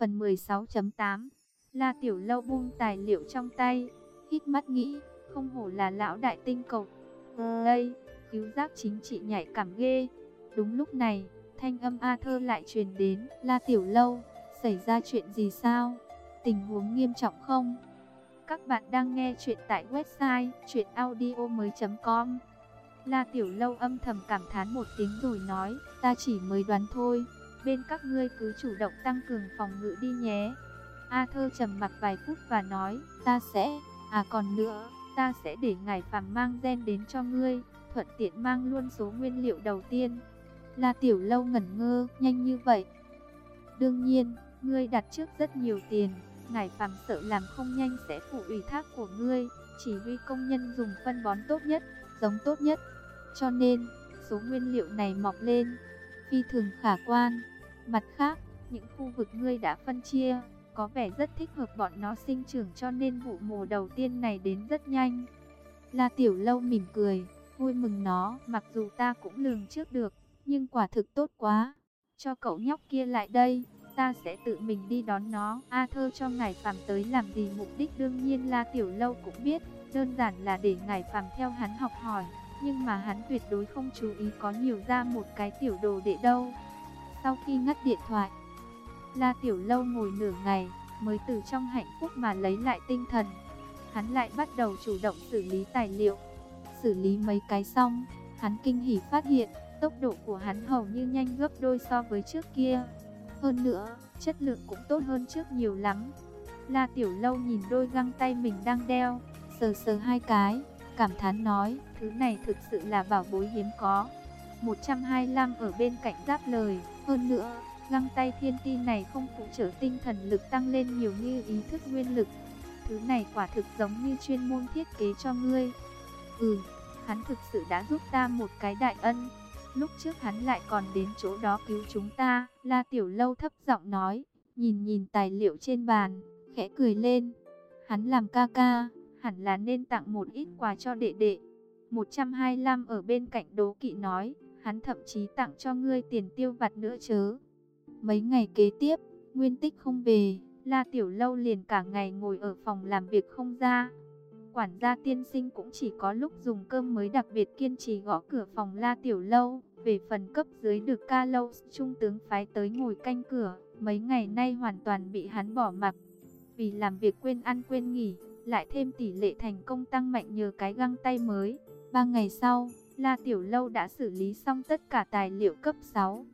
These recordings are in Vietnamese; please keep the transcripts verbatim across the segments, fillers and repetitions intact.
Phần mười sáu chấm tám. La Tiểu Lâu buông tài liệu trong tay, hít mắt nghĩ, không hổ là lão đại tinh cầu. Đây, cứu giác chính trị nhạy cảm ghê. Đúng lúc này, thanh âm A Thơ lại truyền đến. La Tiểu Lâu, xảy ra chuyện gì sao? Tình huống nghiêm trọng không? Các bạn đang nghe chuyện tại website truyện audio mới chấm com. La Tiểu Lâu âm thầm cảm thán một tiếng rồi nói, ta chỉ mới đoán thôi, bên các ngươi cứ chủ động tăng cường phòng ngự đi nhé. A Thơ trầm mặc vài phút và nói, ta sẽ, à còn nữa, ta sẽ để ngài Phàm mang gen đến cho ngươi, thuận tiện mang luôn số nguyên liệu đầu tiên. La Tiểu Lâu ngẩn ngơ, nhanh như vậy? Đương nhiên, ngươi đặt trước rất nhiều tiền, ngài Phàm sợ làm không nhanh sẽ phụ ủy thác của ngươi, chỉ huy công nhân dùng phân bón tốt nhất, giống tốt nhất. Cho nên, số nguyên liệu này mọc lên, phi thường khả quan. Mặt khác, những khu vực ngươi đã phân chia, có vẻ rất thích hợp bọn nó sinh trưởng cho nên vụ mùa đầu tiên này đến rất nhanh. La Tiểu Lâu mỉm cười, vui mừng nó, mặc dù ta cũng lường trước được, nhưng quả thực tốt quá. Cho cậu nhóc kia lại đây, ta sẽ tự mình đi đón nó. A Thơ cho ngài Phàm tới làm gì, mục đích đương nhiên La Tiểu Lâu cũng biết, đơn giản là để ngài Phàm theo hắn học hỏi. Nhưng mà hắn tuyệt đối không chú ý có nhiều ra một cái tiểu đồ đệ đâu. Sau khi ngắt điện thoại, La Tiểu Lâu ngồi nửa ngày, mới từ trong hạnh phúc mà lấy lại tinh thần. Hắn lại bắt đầu chủ động xử lý tài liệu. Xử lý mấy cái xong, hắn kinh hỉ phát hiện, tốc độ của hắn hầu như nhanh gấp đôi so với trước kia. Hơn nữa, chất lượng cũng tốt hơn trước nhiều lắm. La Tiểu Lâu nhìn đôi găng tay mình đang đeo, sờ sờ hai cái, cảm thán nói, thứ này thực sự là bảo bối hiếm có. một trăm hai mươi lăm ở bên cạnh đáp lời, hơn nữa, găng tay thiên ti này không phụ trợ tinh thần lực tăng lên nhiều như ý thức nguyên lực. Thứ này quả thực giống như chuyên môn thiết kế cho ngươi. Ừ, hắn thực sự đã giúp ta một cái đại ân. Lúc trước hắn lại còn đến chỗ đó cứu chúng ta. La Tiểu Lâu thấp giọng nói, nhìn nhìn tài liệu trên bàn, khẽ cười lên. Hắn làm ca ca, hẳn là nên tặng một ít quà cho đệ đệ. một trăm hai mươi lăm ở bên cạnh đố kỵ nói, hắn thậm chí tặng cho ngươi tiền tiêu vặt nữa chớ. Mấy ngày kế tiếp, Nguyên Tích không về, La Tiểu Lâu liền cả ngày ngồi ở phòng làm việc không ra. Quản gia tiên sinh cũng chỉ có lúc dùng cơm mới đặc biệt kiên trì gõ cửa phòng La Tiểu Lâu. Về phần cấp dưới được Ca Lâu trung tướng phái tới ngồi canh cửa, mấy ngày nay hoàn toàn bị hắn bỏ mặc. Vì làm việc quên ăn quên nghỉ, lại thêm tỷ lệ thành công tăng mạnh nhờ cái găng tay mới. Ba ngày sau, La Tiểu Lâu đã xử lý xong tất cả tài liệu cấp sáu.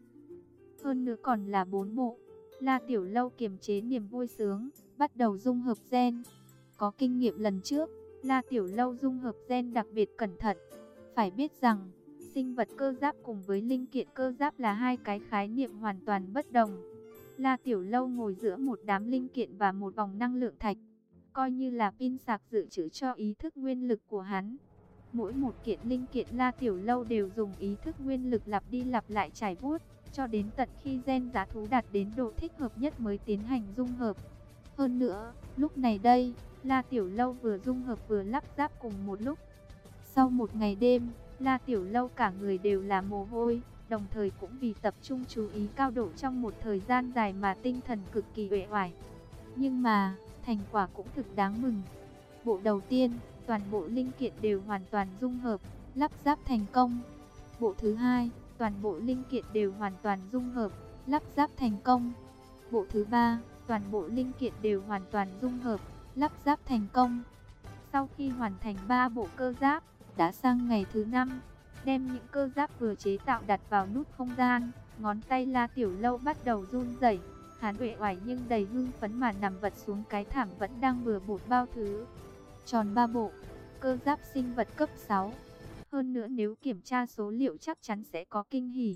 Hơn nữa còn là bốn bộ. La Tiểu Lâu kiềm chế niềm vui sướng, bắt đầu dung hợp gen. Có kinh nghiệm lần trước, La Tiểu Lâu dung hợp gen đặc biệt cẩn thận. Phải biết rằng, sinh vật cơ giáp cùng với linh kiện cơ giáp là hai cái khái niệm hoàn toàn bất đồng. La Tiểu Lâu ngồi giữa một đám linh kiện và một vòng năng lượng thạch, coi như là pin sạc dự trữ cho ý thức nguyên lực của hắn. Mỗi một kiện linh kiện La Tiểu Lâu đều dùng ý thức nguyên lực lặp đi lặp lại trải vuốt, cho đến tận khi gen giá thú đạt đến độ thích hợp nhất mới tiến hành dung hợp. Hơn nữa, lúc này đây, La Tiểu Lâu vừa dung hợp vừa lắp ráp cùng một lúc. Sau một ngày đêm, La Tiểu Lâu cả người đều là mồ hôi, đồng thời cũng vì tập trung chú ý cao độ trong một thời gian dài mà tinh thần cực kỳ uể oải. Nhưng mà, thành quả cũng thực đáng mừng. Bộ đầu tiên, toàn bộ linh kiện đều hoàn toàn dung hợp, lắp ráp thành công. Bộ thứ hai, toàn bộ linh kiện đều hoàn toàn dung hợp, lắp ráp thành công. Bộ thứ ba, toàn bộ linh kiện đều hoàn toàn dung hợp, lắp ráp thành công. Sau khi hoàn thành ba bộ cơ giáp, đã sang ngày thứ năm, đem những cơ giáp vừa chế tạo đặt vào nút không gian, ngón tay La Tiểu Lâu bắt đầu run rẩy. Hắn uể oải nhưng đầy hưng phấn mà nằm vật xuống cái thảm vẫn đang bừa bộn bao thứ. Tròn ba bộ, cơ giáp sinh vật cấp sáu. Hơn nữa nếu kiểm tra số liệu chắc chắn sẽ có kinh hỉ.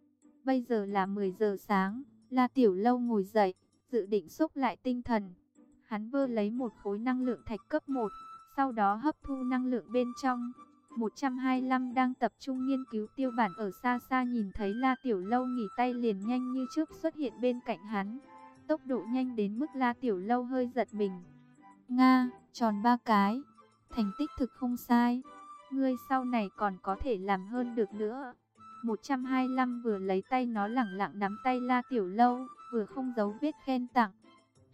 Bây giờ là mười giờ sáng, La Tiểu Lâu ngồi dậy, dự định xúc lại tinh thần. Hắn vơ lấy một khối năng lượng thạch cấp một, sau đó hấp thu năng lượng bên trong. một trăm hai mươi lăm đang tập trung nghiên cứu tiêu bản ở xa xa nhìn thấy La Tiểu Lâu nghỉ tay liền nhanh như chớp xuất hiện bên cạnh hắn. Tốc độ nhanh đến mức La Tiểu Lâu hơi giật mình. Nga, tròn ba cái, thành tích thực không sai. Ngươi sau này còn có thể làm hơn được nữa. một trăm hai mươi lăm vừa lấy tay nó lẳng lặng nắm tay La Tiểu Lâu, vừa không giấu vết khen tặng.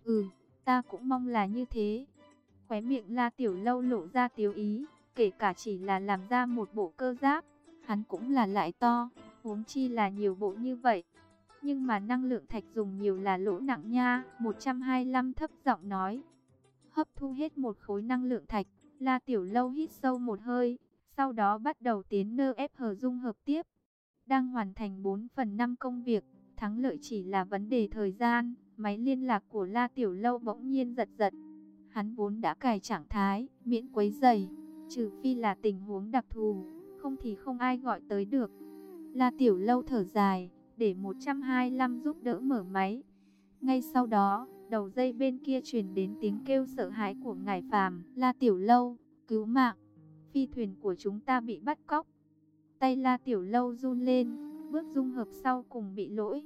Ừ, ta cũng mong là như thế. Khóe miệng La Tiểu Lâu lộ ra tiếu ý, kể cả chỉ là làm ra một bộ cơ giáp, hắn cũng là lại to, huống chi là nhiều bộ như vậy. Nhưng mà năng lượng thạch dùng nhiều là lỗ nặng nha. Một trăm hai mươi lăm thấp giọng nói. Hấp thu hết một khối năng lượng thạch, La Tiểu Lâu hít sâu một hơi, sau đó bắt đầu tiến nơ ép hờ dung hợp tiếp. Đang hoàn thành bốn phần năm công việc, thắng lợi chỉ là vấn đề thời gian. Máy liên lạc của La Tiểu Lâu bỗng nhiên giật giật. Hắn vốn đã cài trạng thái miễn quấy rầy, trừ phi là tình huống đặc thù, không thì không ai gọi tới được. La Tiểu Lâu thở dài, để một trăm hai mươi lăm giúp đỡ mở máy. Ngay sau đó, đầu dây bên kia truyền đến tiếng kêu sợ hãi của Ngải Phàm. La Tiểu Lâu, cứu mạng, phi thuyền của chúng ta bị bắt cóc. Tay La Tiểu Lâu run lên, bước dung hợp sau cùng bị lỗi.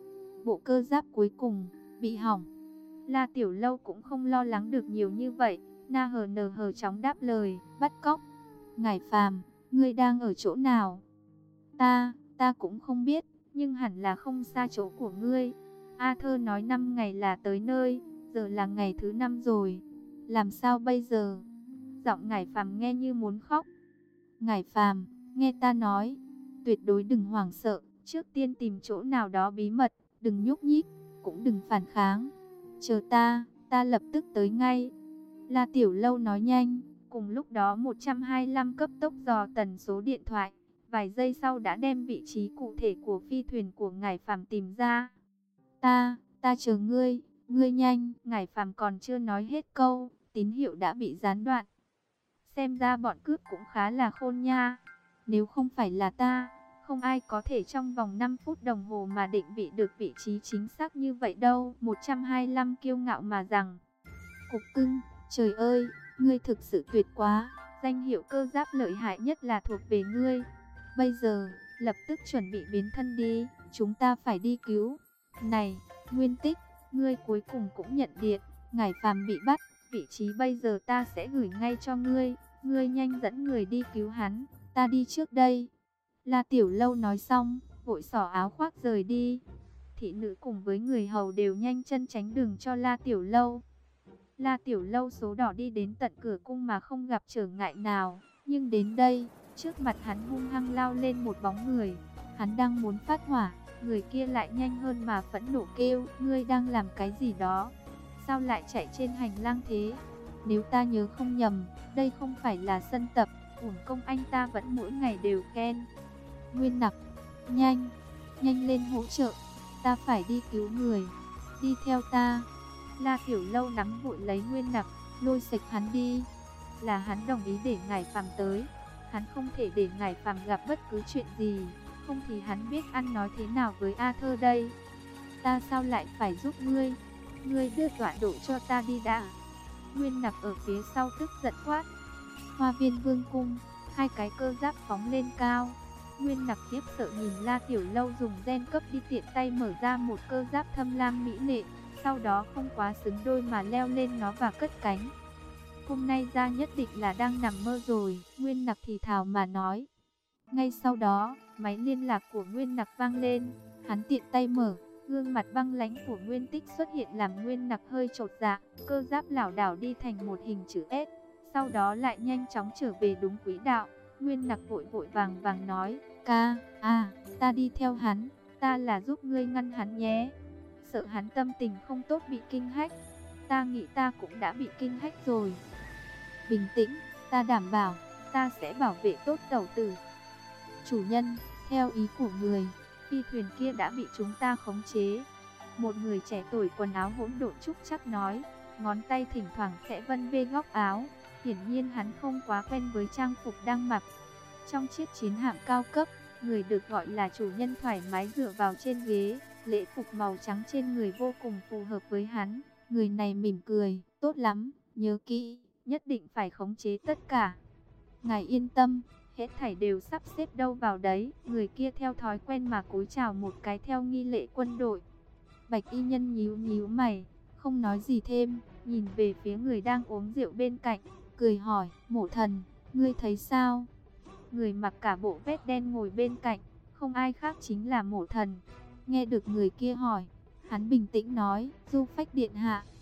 Bộ cơ giáp cuối cùng bị hỏng. La Tiểu Lâu cũng không lo lắng được nhiều như vậy. Na hờ nờ hờ chóng đáp lời, bắt cóc. Ngải Phàm, ngươi đang ở chỗ nào? Ta, ta cũng không biết, nhưng hẳn là không xa chỗ của ngươi. Arthur nói năm ngày là tới nơi, giờ là ngày thứ năm rồi. Làm sao bây giờ? Giọng Ngải Phàm nghe như muốn khóc. Ngải Phàm, nghe ta nói, tuyệt đối đừng hoảng sợ, trước tiên tìm chỗ nào đó bí mật, đừng nhúc nhích, cũng đừng phản kháng. Chờ ta, ta lập tức tới ngay. La Tiểu Lâu nói nhanh, cùng lúc đó một trăm hai mươi lăm cấp tốc dò tần số điện thoại, vài giây sau đã đem vị trí cụ thể của phi thuyền của Ngải Phàm tìm ra. Ta, ta chờ ngươi, ngươi nhanh. Ngải Phàm còn chưa nói hết câu, tín hiệu đã bị gián đoạn. Xem ra bọn cướp cũng khá là khôn nha. Nếu không phải là ta, không ai có thể trong vòng năm phút đồng hồ mà định vị được vị trí chính xác như vậy đâu. một trăm hai mươi lăm kiêu ngạo mà rằng. Cục cưng, trời ơi, ngươi thực sự tuyệt quá. Danh hiệu cơ giáp lợi hại nhất là thuộc về ngươi. Bây giờ, lập tức chuẩn bị biến thân đi, chúng ta phải đi cứu. Này, Nguyên Tích, ngươi cuối cùng cũng nhận điện, Ngải Phàm bị bắt, vị trí bây giờ ta sẽ gửi ngay cho ngươi, ngươi nhanh dẫn người đi cứu hắn, ta đi trước đây. La Tiểu Lâu nói xong, vội xỏ áo khoác rời đi. Thị nữ cùng với người hầu đều nhanh chân tránh đường cho La Tiểu Lâu. La Tiểu Lâu số đỏ đi đến tận cửa cung mà không gặp trở ngại nào, nhưng đến đây, trước mặt hắn hung hăng lao lên một bóng người. Hắn đang muốn phát hỏa, người kia lại nhanh hơn mà phẫn nộ kêu, ngươi đang làm cái gì đó? Sao lại chạy trên hành lang thế? Nếu ta nhớ không nhầm, đây không phải là sân tập, uổng công anh ta vẫn mỗi ngày đều khen. Nguyên Nặc, nhanh, nhanh lên hỗ trợ, ta phải đi cứu người, đi theo ta. La Tiểu Lâu nắm vội lấy Nguyên Nặc, lôi sạch hắn đi. Là hắn đồng ý để Ngải Phàm tới, hắn không thể để Ngải Phàm gặp bất cứ chuyện gì, không thì hắn biết ăn nói thế nào với Arthur đây. Ta sao lại phải giúp ngươi? Ngươi đưa tọa độ cho ta đi đã. Nguyên Nặc ở phía sau tức giận quát. Hoa viên vương cung, hai cái cơ giáp phóng lên cao. Nguyên Nặc khiếp sợ nhìn La Tiểu Lâu dùng gen cấp đi tiện tay mở ra một cơ giáp thâm lam mỹ lệ, sau đó không quá xứng đôi mà leo lên nó và cất cánh. Hôm nay ra nhất định là đang nằm mơ rồi, Nguyên Nặc thì thào mà nói. Ngay sau đó, máy liên lạc của Nguyên Nặc vang lên, hắn tiện tay mở, gương mặt băng lãnh của Nguyên Tích xuất hiện làm Nguyên Nặc hơi chột dạ, cơ giáp lảo đảo đi thành một hình chữ S, sau đó lại nhanh chóng trở về đúng quỹ đạo. Nguyên Nặc vội vội vàng vàng nói, ca, à, ta đi theo hắn, ta là giúp ngươi ngăn hắn nhé. Sợ hắn tâm tình không tốt bị kinh hách, ta nghĩ ta cũng đã bị kinh hách rồi. Bình tĩnh, ta đảm bảo, ta sẽ bảo vệ tốt tẩu tử. Chủ nhân, theo ý của người, phi thuyền kia đã bị chúng ta khống chế. Một người trẻ tuổi quần áo hỗn độn trúc chắc nói, ngón tay thỉnh thoảng khẽ vân vê góc áo. Hiển nhiên hắn không quá quen với trang phục đang mặc. Trong chiếc chiến hạm cao cấp, người được gọi là chủ nhân thoải mái dựa vào trên ghế, lễ phục màu trắng trên người vô cùng phù hợp với hắn. Người này mỉm cười, tốt lắm, nhớ kỹ, nhất định phải khống chế tất cả. Ngài yên tâm, hết thảy đều sắp xếp đâu vào đấy. Người kia theo thói quen mà cúi chào một cái theo nghi lễ quân đội. Bạch y nhân nhíu nhíu mày, không nói gì thêm, nhìn về phía người đang uống rượu bên cạnh, cười hỏi, Mộ Thần, ngươi thấy sao? Người mặc cả bộ vest đen ngồi bên cạnh, không ai khác chính là Mộ Thần. Nghe được người kia hỏi, hắn bình tĩnh nói, Du Phách điện hạ,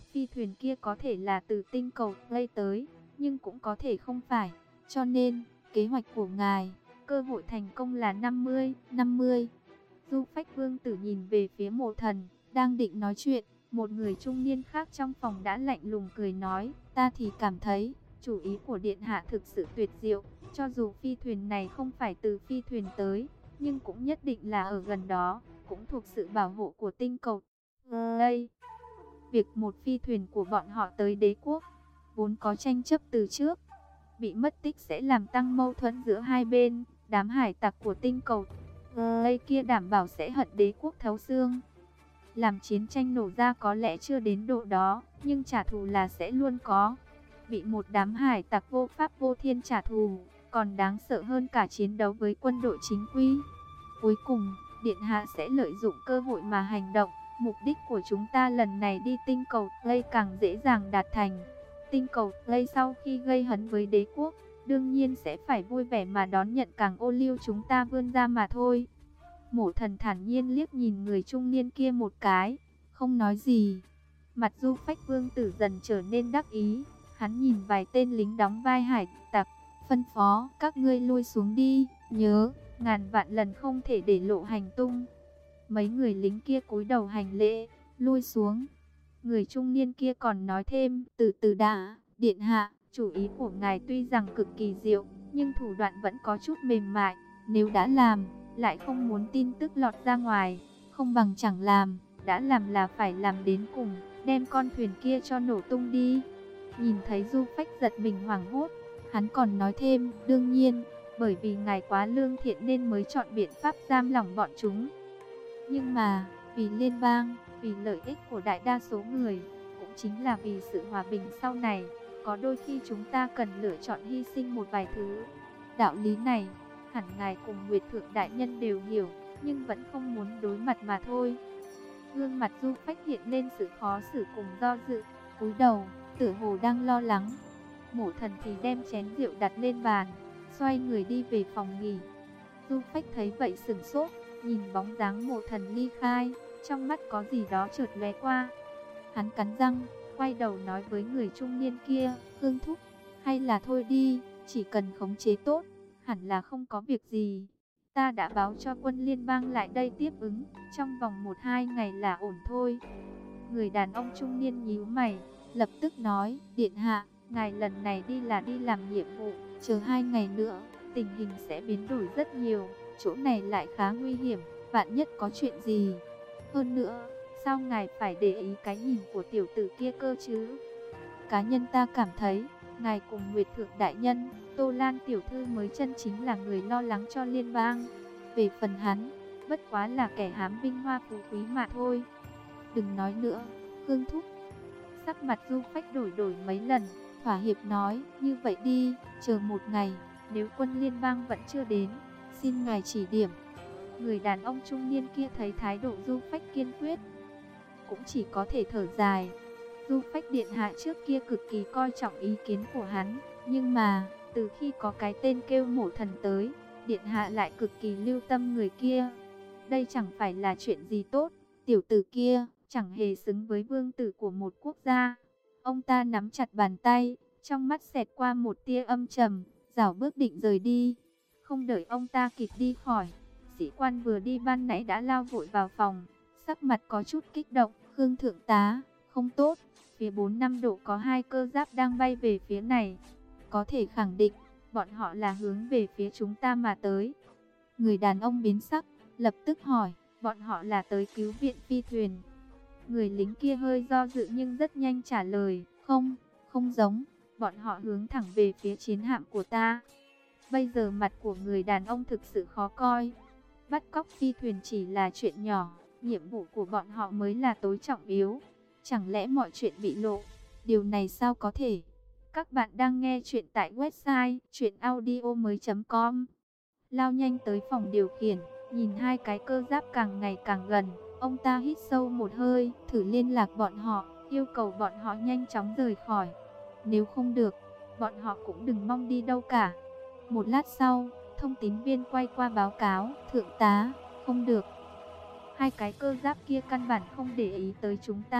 phi thuyền kia có thể là từ tinh cầu Play tới, nhưng cũng có thể không phải. Cho nên, kế hoạch của ngài, cơ hội thành công là năm mươi, năm mươi. Du Phách Vương tử nhìn về phía Mộ Thần, đang định nói chuyện, một người trung niên khác trong phòng đã lạnh lùng cười nói, ta thì cảm thấy, chủ ý của Điện Hạ thực sự tuyệt diệu, cho dù phi thuyền này không phải từ phi thuyền tới, nhưng cũng nhất định là ở gần đó, cũng thuộc sự bảo hộ của tinh cầu. Đây, việc một phi thuyền của bọn họ tới đế quốc, vốn có tranh chấp từ trước, bị mất tích sẽ làm tăng mâu thuẫn giữa hai bên, đám hải tặc của tinh cầu đây kia đảm bảo sẽ hận đế quốc thấu xương. Làm chiến tranh nổ ra có lẽ chưa đến độ đó, nhưng trả thù là sẽ luôn có. Bị một đám hải tặc vô pháp vô thiên trả thù, còn đáng sợ hơn cả chiến đấu với quân đội chính quy. Cuối cùng, Điện Hạ sẽ lợi dụng cơ hội mà hành động. Mục đích của chúng ta lần này đi tinh cầu Play càng dễ dàng đạt thành. Tinh cầu Play sau khi gây hấn với đế quốc, đương nhiên sẽ phải vui vẻ mà đón nhận càng ô liu chúng ta vươn ra mà thôi. Mộ Thần thản nhiên liếc nhìn người trung niên kia một cái, không nói gì. Mặt Du Phách Vương tử dần trở nên đắc ý, hắn nhìn vài tên lính đóng vai hải tặc, phân phó, các ngươi lui xuống đi, nhớ, ngàn vạn lần không thể để lộ hành tung. Mấy người lính kia cúi đầu hành lễ, lui xuống. Người trung niên kia còn nói thêm, từ từ đã, Điện Hạ, chủ ý của ngài tuy rằng cực kỳ diệu, nhưng thủ đoạn vẫn có chút mềm mại, nếu đã làm, lại không muốn tin tức lọt ra ngoài, không bằng chẳng làm, đã làm là phải làm đến cùng, đem con thuyền kia cho nổ tung đi. Nhìn thấy Du Phách giật mình hoảng hốt, hắn còn nói thêm, đương nhiên, bởi vì ngài quá lương thiện nên mới chọn biện pháp giam lỏng bọn chúng. Nhưng mà, vì liên bang, vì lợi ích của đại đa số người, cũng chính là vì sự hòa bình sau này, có đôi khi chúng ta cần lựa chọn hy sinh một vài thứ. Đạo lý này, hẳn ngài cùng Nguyệt Thượng Đại Nhân đều hiểu, nhưng vẫn không muốn đối mặt mà thôi. Gương mặt Du Phách hiện lên sự khó xử cùng do dự, cúi đầu, tựa hồ đang lo lắng. Mộ Thần thì đem chén rượu đặt lên bàn, xoay người đi về phòng nghỉ. Du Phách thấy vậy sửng sốt, nhìn bóng dáng Mộ Thần ly khai, trong mắt có gì đó chợt lóe qua. Hắn cắn răng, quay đầu nói với người trung niên kia, Hương thúc, hay là thôi đi, chỉ cần khống chế tốt, hẳn là không có việc gì. Ta đã báo cho quân liên bang lại đây tiếp ứng, trong vòng một hai ngày là ổn thôi. Người đàn ông trung niên nhíu mày, lập tức nói, Điện Hạ, ngài lần này đi là đi làm nhiệm vụ, chờ hai ngày nữa, tình hình sẽ biến đổi rất nhiều, chỗ này lại khá nguy hiểm, vạn nhất có chuyện gì. Hơn nữa, sao ngài phải để ý cái nhìn của tiểu tử kia cơ chứ? Cá nhân ta cảm thấy, ngài cùng Nguyệt Thượng Đại Nhân, Tô Lan tiểu thư mới chân chính là người lo lắng cho liên bang. Về phần hắn, bất quá là kẻ hám vinh hoa phú quý mà thôi. Đừng nói nữa, Hương thúc. Sắc mặt Du Phách đổi đổi mấy lần, thỏa hiệp nói, như vậy đi, chờ một ngày, nếu quân liên bang vẫn chưa đến, xin ngài chỉ điểm. Người đàn ông trung niên kia thấy thái độ Du Phách kiên quyết, cũng chỉ có thể thở dài. Du Phách điện hạ trước kia cực kỳ coi trọng ý kiến của hắn, nhưng mà, từ khi có cái tên kêu Mộ Thần tới, điện hạ lại cực kỳ lưu tâm người kia. Đây chẳng phải là chuyện gì tốt, tiểu tử kia chẳng hề xứng với vương tử của một quốc gia. Ông ta nắm chặt bàn tay, trong mắt xẹt qua một tia âm trầm, rảo bước định rời đi. Không đợi ông ta kịp đi khỏi, sĩ quan vừa đi ban nãy đã lao vội vào phòng, sắc mặt có chút kích động. Khương thượng tá, không tốt, phía bốn năm độ có hai cơ giáp đang bay về phía này. Có thể khẳng định, bọn họ là hướng về phía chúng ta mà tới. Người đàn ông biến sắc, lập tức hỏi, bọn họ là tới cứu viện phi thuyền. Người lính kia hơi do dự nhưng rất nhanh trả lời, không, không giống, bọn họ hướng thẳng về phía chiến hạm của ta. Bây giờ mặt của người đàn ông thực sự khó coi. Bắt cóc phi thuyền chỉ là chuyện nhỏ, nhiệm vụ của bọn họ mới là tối trọng yếu. Chẳng lẽ mọi chuyện bị lộ? Điều này sao có thể? Các bạn đang nghe chuyện tại website truyện audio mới chấm com. Lao nhanh tới phòng điều khiển, nhìn hai cái cơ giáp càng ngày càng gần. Ông ta hít sâu một hơi, thử liên lạc bọn họ, yêu cầu bọn họ nhanh chóng rời khỏi. Nếu không được, bọn họ cũng đừng mong đi đâu cả. Một lát sau, thông tín viên quay qua báo cáo, thượng tá, không được. Hai cái cơ giáp kia căn bản không để ý tới chúng ta.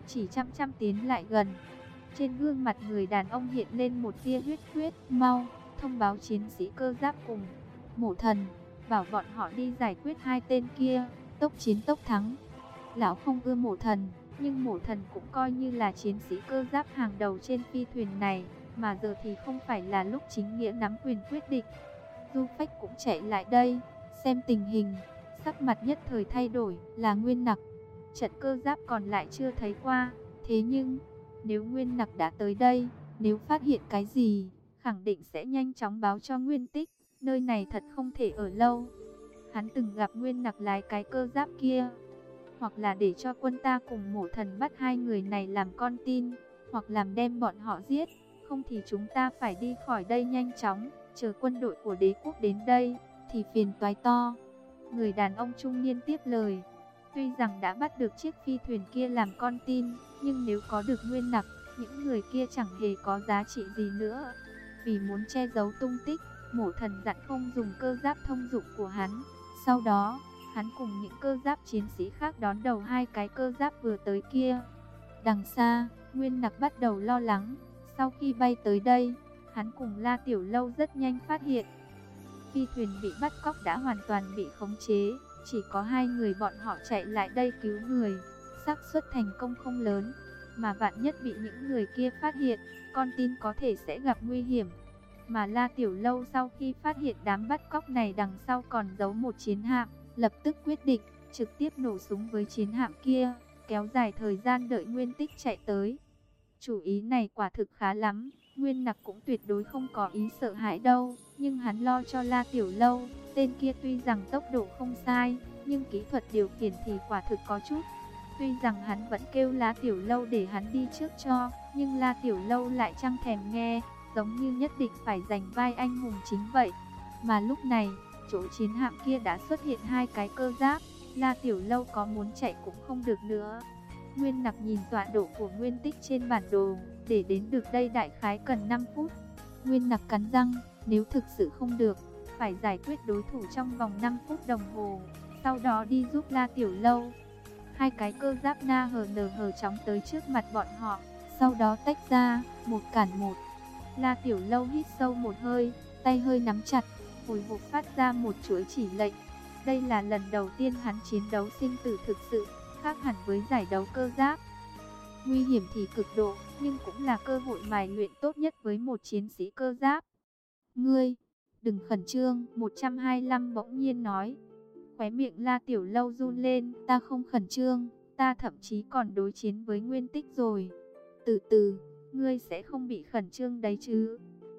chỉ chăm chăm tiến lại gần. Trên gương mặt người đàn ông hiện lên một tia huyết quyết. Mau, thông báo chiến sĩ cơ giáp cùng Mộ Thần, bảo bọn họ đi giải quyết hai tên kia, tốc chiến tốc thắng. Lão không ưa Mộ Thần, nhưng Mộ Thần cũng coi như là chiến sĩ cơ giáp hàng đầu trên phi thuyền này, mà giờ thì không phải là lúc chính nghĩa nắm quyền quyết định. Du Phách cũng chạy lại đây, xem tình hình, sắc mặt nhất thời thay đổi, là Nguyên Nặc. Trận cơ giáp còn lại chưa thấy qua, thế nhưng nếu Nguyên Nặc đã tới đây, nếu phát hiện cái gì, khẳng định sẽ nhanh chóng báo cho Nguyên Tích, nơi này thật không thể ở lâu. Hắn từng gặp Nguyên Nặc lái cái cơ giáp kia, hoặc là để cho quân ta cùng Mộ Thần bắt hai người này làm con tin, hoặc làm đem bọn họ giết, không thì chúng ta phải đi khỏi đây nhanh chóng, chờ quân đội của đế quốc đến đây, thì phiền toái to. Người đàn ông trung niên tiếp lời, tuy rằng đã bắt được chiếc phi thuyền kia làm con tin, nhưng nếu có được Nguyên Nặc, những người kia chẳng hề có giá trị gì nữa. Vì muốn che giấu tung tích, Mộ Thần dặn không dùng cơ giáp thông dụng của hắn. Sau đó, hắn cùng những cơ giáp chiến sĩ khác đón đầu hai cái cơ giáp vừa tới kia. Đằng xa, Nguyên Nặc bắt đầu lo lắng. Sau khi bay tới đây, hắn cùng La Tiểu Lâu rất nhanh phát hiện phi thuyền bị bắt cóc đã hoàn toàn bị khống chế, chỉ có hai người bọn họ chạy lại đây cứu người, xác suất thành công không lớn, mà vạn nhất bị những người kia phát hiện, con tin có thể sẽ gặp nguy hiểm. Mà La Tiểu Lâu sau khi phát hiện đám bắt cóc này đằng sau còn giấu một chiến hạm, lập tức quyết định trực tiếp nổ súng với chiến hạm kia, kéo dài thời gian đợi Nguyên Tích chạy tới. Chủ ý này quả thực khá lắm, Nguyên Nặc cũng tuyệt đối không có ý sợ hãi đâu, nhưng hắn lo cho La Tiểu Lâu, tên kia tuy rằng tốc độ không sai, nhưng kỹ thuật điều khiển thì quả thực có chút. Tuy rằng hắn vẫn kêu La Tiểu Lâu để hắn đi trước cho, nhưng La Tiểu Lâu lại chẳng thèm nghe, giống như nhất định phải giành vai anh hùng chính vậy. Mà lúc này, chỗ chiến hạm kia đã xuất hiện hai cái cơ giáp, La Tiểu Lâu có muốn chạy cũng không được nữa. Nguyên Nặc nhìn tọa độ của Nguyên Tích trên bản đồ, để đến được đây đại khái cần năm phút. Nguyên Nặc cắn răng, nếu thực sự không được, phải giải quyết đối thủ trong vòng năm phút đồng hồ, sau đó đi giúp La Tiểu Lâu. Hai cái cơ giáp na hờ nờ hờ chóng tới trước mặt bọn họ, sau đó tách ra, một cản một. La Tiểu Lâu hít sâu một hơi, tay hơi nắm chặt, hồi hộp phát ra một chuỗi chỉ lệnh. Đây là lần đầu tiên hắn chiến đấu sinh tử thực sự, khác hẳn với giải đấu cơ giáp. Nguy hiểm thì cực độ, nhưng cũng là cơ hội mài luyện tốt nhất với một chiến sĩ cơ giáp. Ngươi, đừng khẩn trương, một trăm hai mươi lăm bỗng nhiên nói. Khóe miệng La Tiểu Lâu run lên, ta không khẩn trương, ta thậm chí còn đối chiến với Nguyên Tích rồi. Từ từ, ngươi sẽ không bị khẩn trương đấy chứ?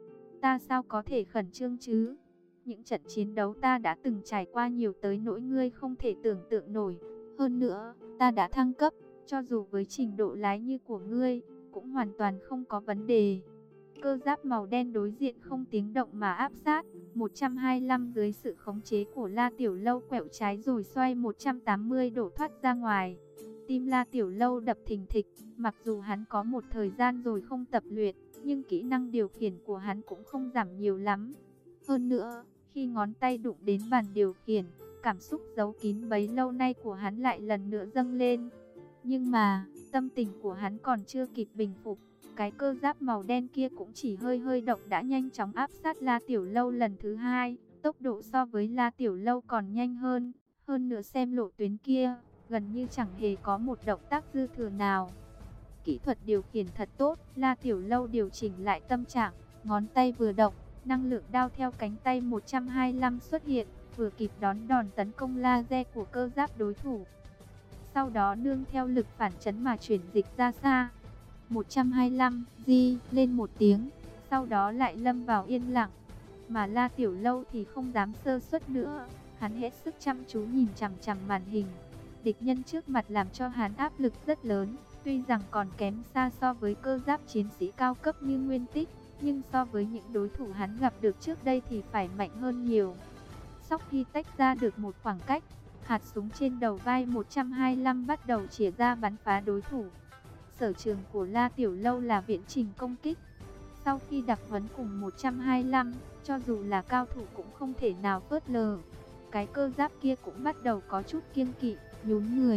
Ta sao có thể khẩn trương chứ? Những trận chiến đấu ta đã từng trải qua nhiều tới nỗi ngươi không thể tưởng tượng nổi. Hơn nữa, ta đã thăng cấp, cho dù với trình độ lái như của ngươi, cũng hoàn toàn không có vấn đề. Cơ giáp màu đen đối diện không tiếng động mà áp sát, một trăm hai mươi lăm dưới sự khống chế của La Tiểu Lâu quẹo trái rồi xoay một trăm tám mươi độ thoát ra ngoài. Tim La Tiểu Lâu đập thình thịch, mặc dù hắn có một thời gian rồi không tập luyện, nhưng kỹ năng điều khiển của hắn cũng không giảm nhiều lắm. Hơn nữa, khi ngón tay đụng đến bàn điều khiển, cảm xúc giấu kín bấy lâu nay của hắn lại lần nữa dâng lên. Nhưng mà, tâm tình của hắn còn chưa kịp bình phục, cái cơ giáp màu đen kia cũng chỉ hơi hơi động đã nhanh chóng áp sát La Tiểu Lâu lần thứ hai, tốc độ so với La Tiểu Lâu còn nhanh hơn, hơn nữa xem lộ tuyến kia, gần như chẳng hề có một động tác dư thừa nào. Kỹ thuật điều khiển thật tốt, La Tiểu Lâu điều chỉnh lại tâm trạng, ngón tay vừa động, năng lượng đao theo cánh tay một trăm hai mươi lăm xuất hiện, vừa kịp đón đòn tấn công laser của cơ giáp đối thủ. Sau đó nương theo lực phản chấn mà chuyển dịch ra xa. một trăm hai mươi lăm, di, lên một tiếng, sau đó lại lâm vào yên lặng. Mà La Tiểu Lâu thì không dám sơ suất nữa, hắn hết sức chăm chú nhìn chằm chằm màn hình. Địch nhân trước mặt làm cho hắn áp lực rất lớn, tuy rằng còn kém xa so với cơ giáp chiến sĩ cao cấp như Nguyên Tích, nhưng so với những đối thủ hắn gặp được trước đây thì phải mạnh hơn nhiều. Sau khi tách ra được một khoảng cách, hạt súng trên đầu vai một trăm hai mươi lăm bắt đầu chĩa ra bắn phá đối thủ. Sở trường của La Tiểu Lâu là viễn trình công kích. Sau khi đặc huấn cùng một trăm hai mươi lăm, cho dù là cao thủ cũng không thể nào phớt lờ. Cái cơ giáp kia cũng bắt đầu có chút kiêng kỵ, nhún người.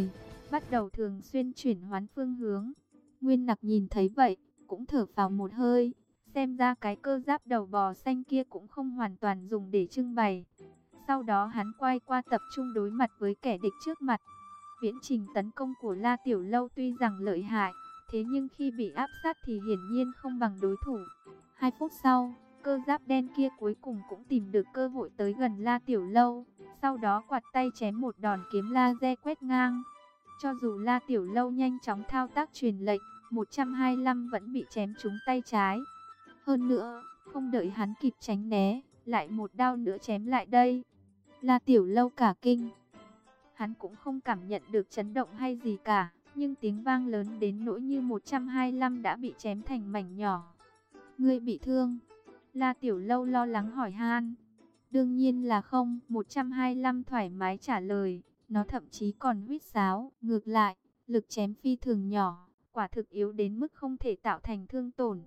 bắt đầu thường xuyên chuyển hoán phương hướng. Nguyên Nặc nhìn thấy vậy, cũng thở phào một hơi, xem ra cái cơ giáp đầu bò xanh kia cũng không hoàn toàn dùng để trưng bày. Sau đó hắn quay qua tập trung đối mặt với kẻ địch trước mặt. Viễn trình tấn công của La Tiểu Lâu tuy rằng lợi hại, thế nhưng khi bị áp sát thì hiển nhiên không bằng đối thủ. Hai phút sau, cơ giáp đen kia cuối cùng cũng tìm được cơ hội tới gần La Tiểu Lâu, sau đó quạt tay chém một đòn kiếm laser quét ngang. Cho dù La Tiểu Lâu nhanh chóng thao tác truyền lệnh, một trăm hai mươi lăm vẫn bị chém trúng tay trái. Hơn nữa, không đợi hắn kịp tránh né, lại một đao nữa chém lại đây. La Tiểu Lâu cả kinh. Hắn cũng không cảm nhận được chấn động hay gì cả, nhưng tiếng vang lớn đến nỗi như một trăm hai mươi lăm đã bị chém thành mảnh nhỏ. Ngươi bị thương? La Tiểu Lâu lo lắng hỏi han. Đương nhiên là không, một trăm hai mươi lăm thoải mái trả lời. Nó thậm chí còn huýt sáo. Ngược lại, lực chém phi thường nhỏ, quả thực yếu đến mức không thể tạo thành thương tổn.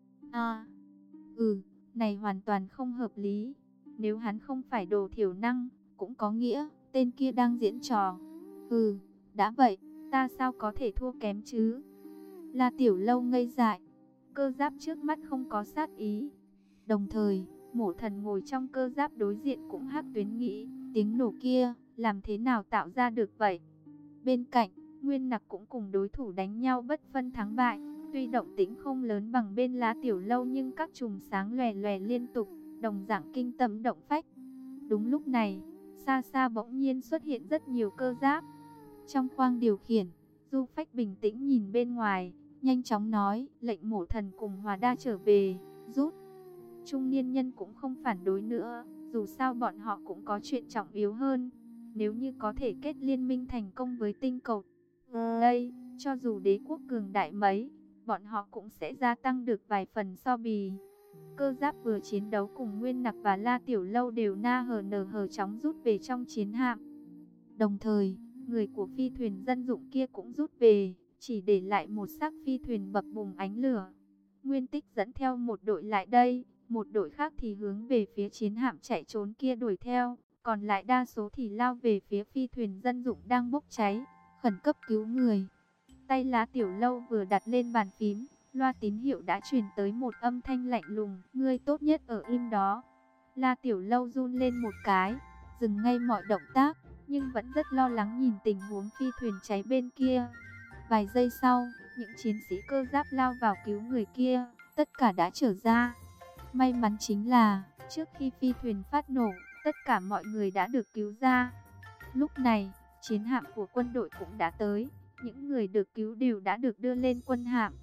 À, ừ, này hoàn toàn không hợp lý. Nếu hắn không phải đồ thiểu năng, cũng có nghĩa tên kia đang diễn trò. Ừ, đã vậy, ta sao có thể thua kém chứ? La Tiểu Lâu ngây dại. Cơ giáp trước mắt không có sát ý. Đồng thời, Mộ Thần ngồi trong cơ giáp đối diện cũng hắc tuyến nghĩ, tiếng nổ kia, làm thế nào tạo ra được vậy? Bên cạnh, Nguyên Nặc cũng cùng đối thủ đánh nhau bất phân thắng bại. Tuy động tĩnh không lớn bằng bên La Tiểu Lâu nhưng các chùm sáng lòe lòe liên tục, đồng dạng kinh tâm động phách. Đúng lúc này, xa xa bỗng nhiên xuất hiện rất nhiều cơ giáp. Trong khoang điều khiển, Du Phách bình tĩnh nhìn bên ngoài, nhanh chóng nói, lệnh Mộ Thần cùng Hòa Đa trở về, rút. Trung niên nhân cũng không phản đối nữa, dù sao bọn họ cũng có chuyện trọng yếu hơn. Nếu như có thể kết liên minh thành công với tinh cầu đây, cho dù đế quốc cường đại mấy, bọn họ cũng sẽ gia tăng được vài phần so bì. Cơ giáp vừa chiến đấu cùng Nguyên Nặc và La Tiểu Lâu đều na hờ nờ hờ chóng rút về trong chiến hạm. Đồng thời, người của phi thuyền dân dụng kia cũng rút về, chỉ để lại một xác phi thuyền bập bùng ánh lửa. Nguyên Tích dẫn theo một đội lại đây, một đội khác thì hướng về phía chiến hạm chạy trốn kia đuổi theo, còn lại đa số thì lao về phía phi thuyền dân dụng đang bốc cháy, khẩn cấp cứu người. Tay La Tiểu Lâu vừa đặt lên bàn phím, loa tín hiệu đã truyền tới một âm thanh lạnh lùng, ngươi tốt nhất ở im đó. La Tiểu Lâu run lên một cái, dừng ngay mọi động tác, nhưng vẫn rất lo lắng nhìn tình huống phi thuyền cháy bên kia. Vài giây sau, những chiến sĩ cơ giáp lao vào cứu người kia, tất cả đã trở ra. May mắn chính là, trước khi phi thuyền phát nổ, tất cả mọi người đã được cứu ra. Lúc này, chiến hạm của quân đội cũng đã tới, những người được cứu đều đã được đưa lên quân hạm.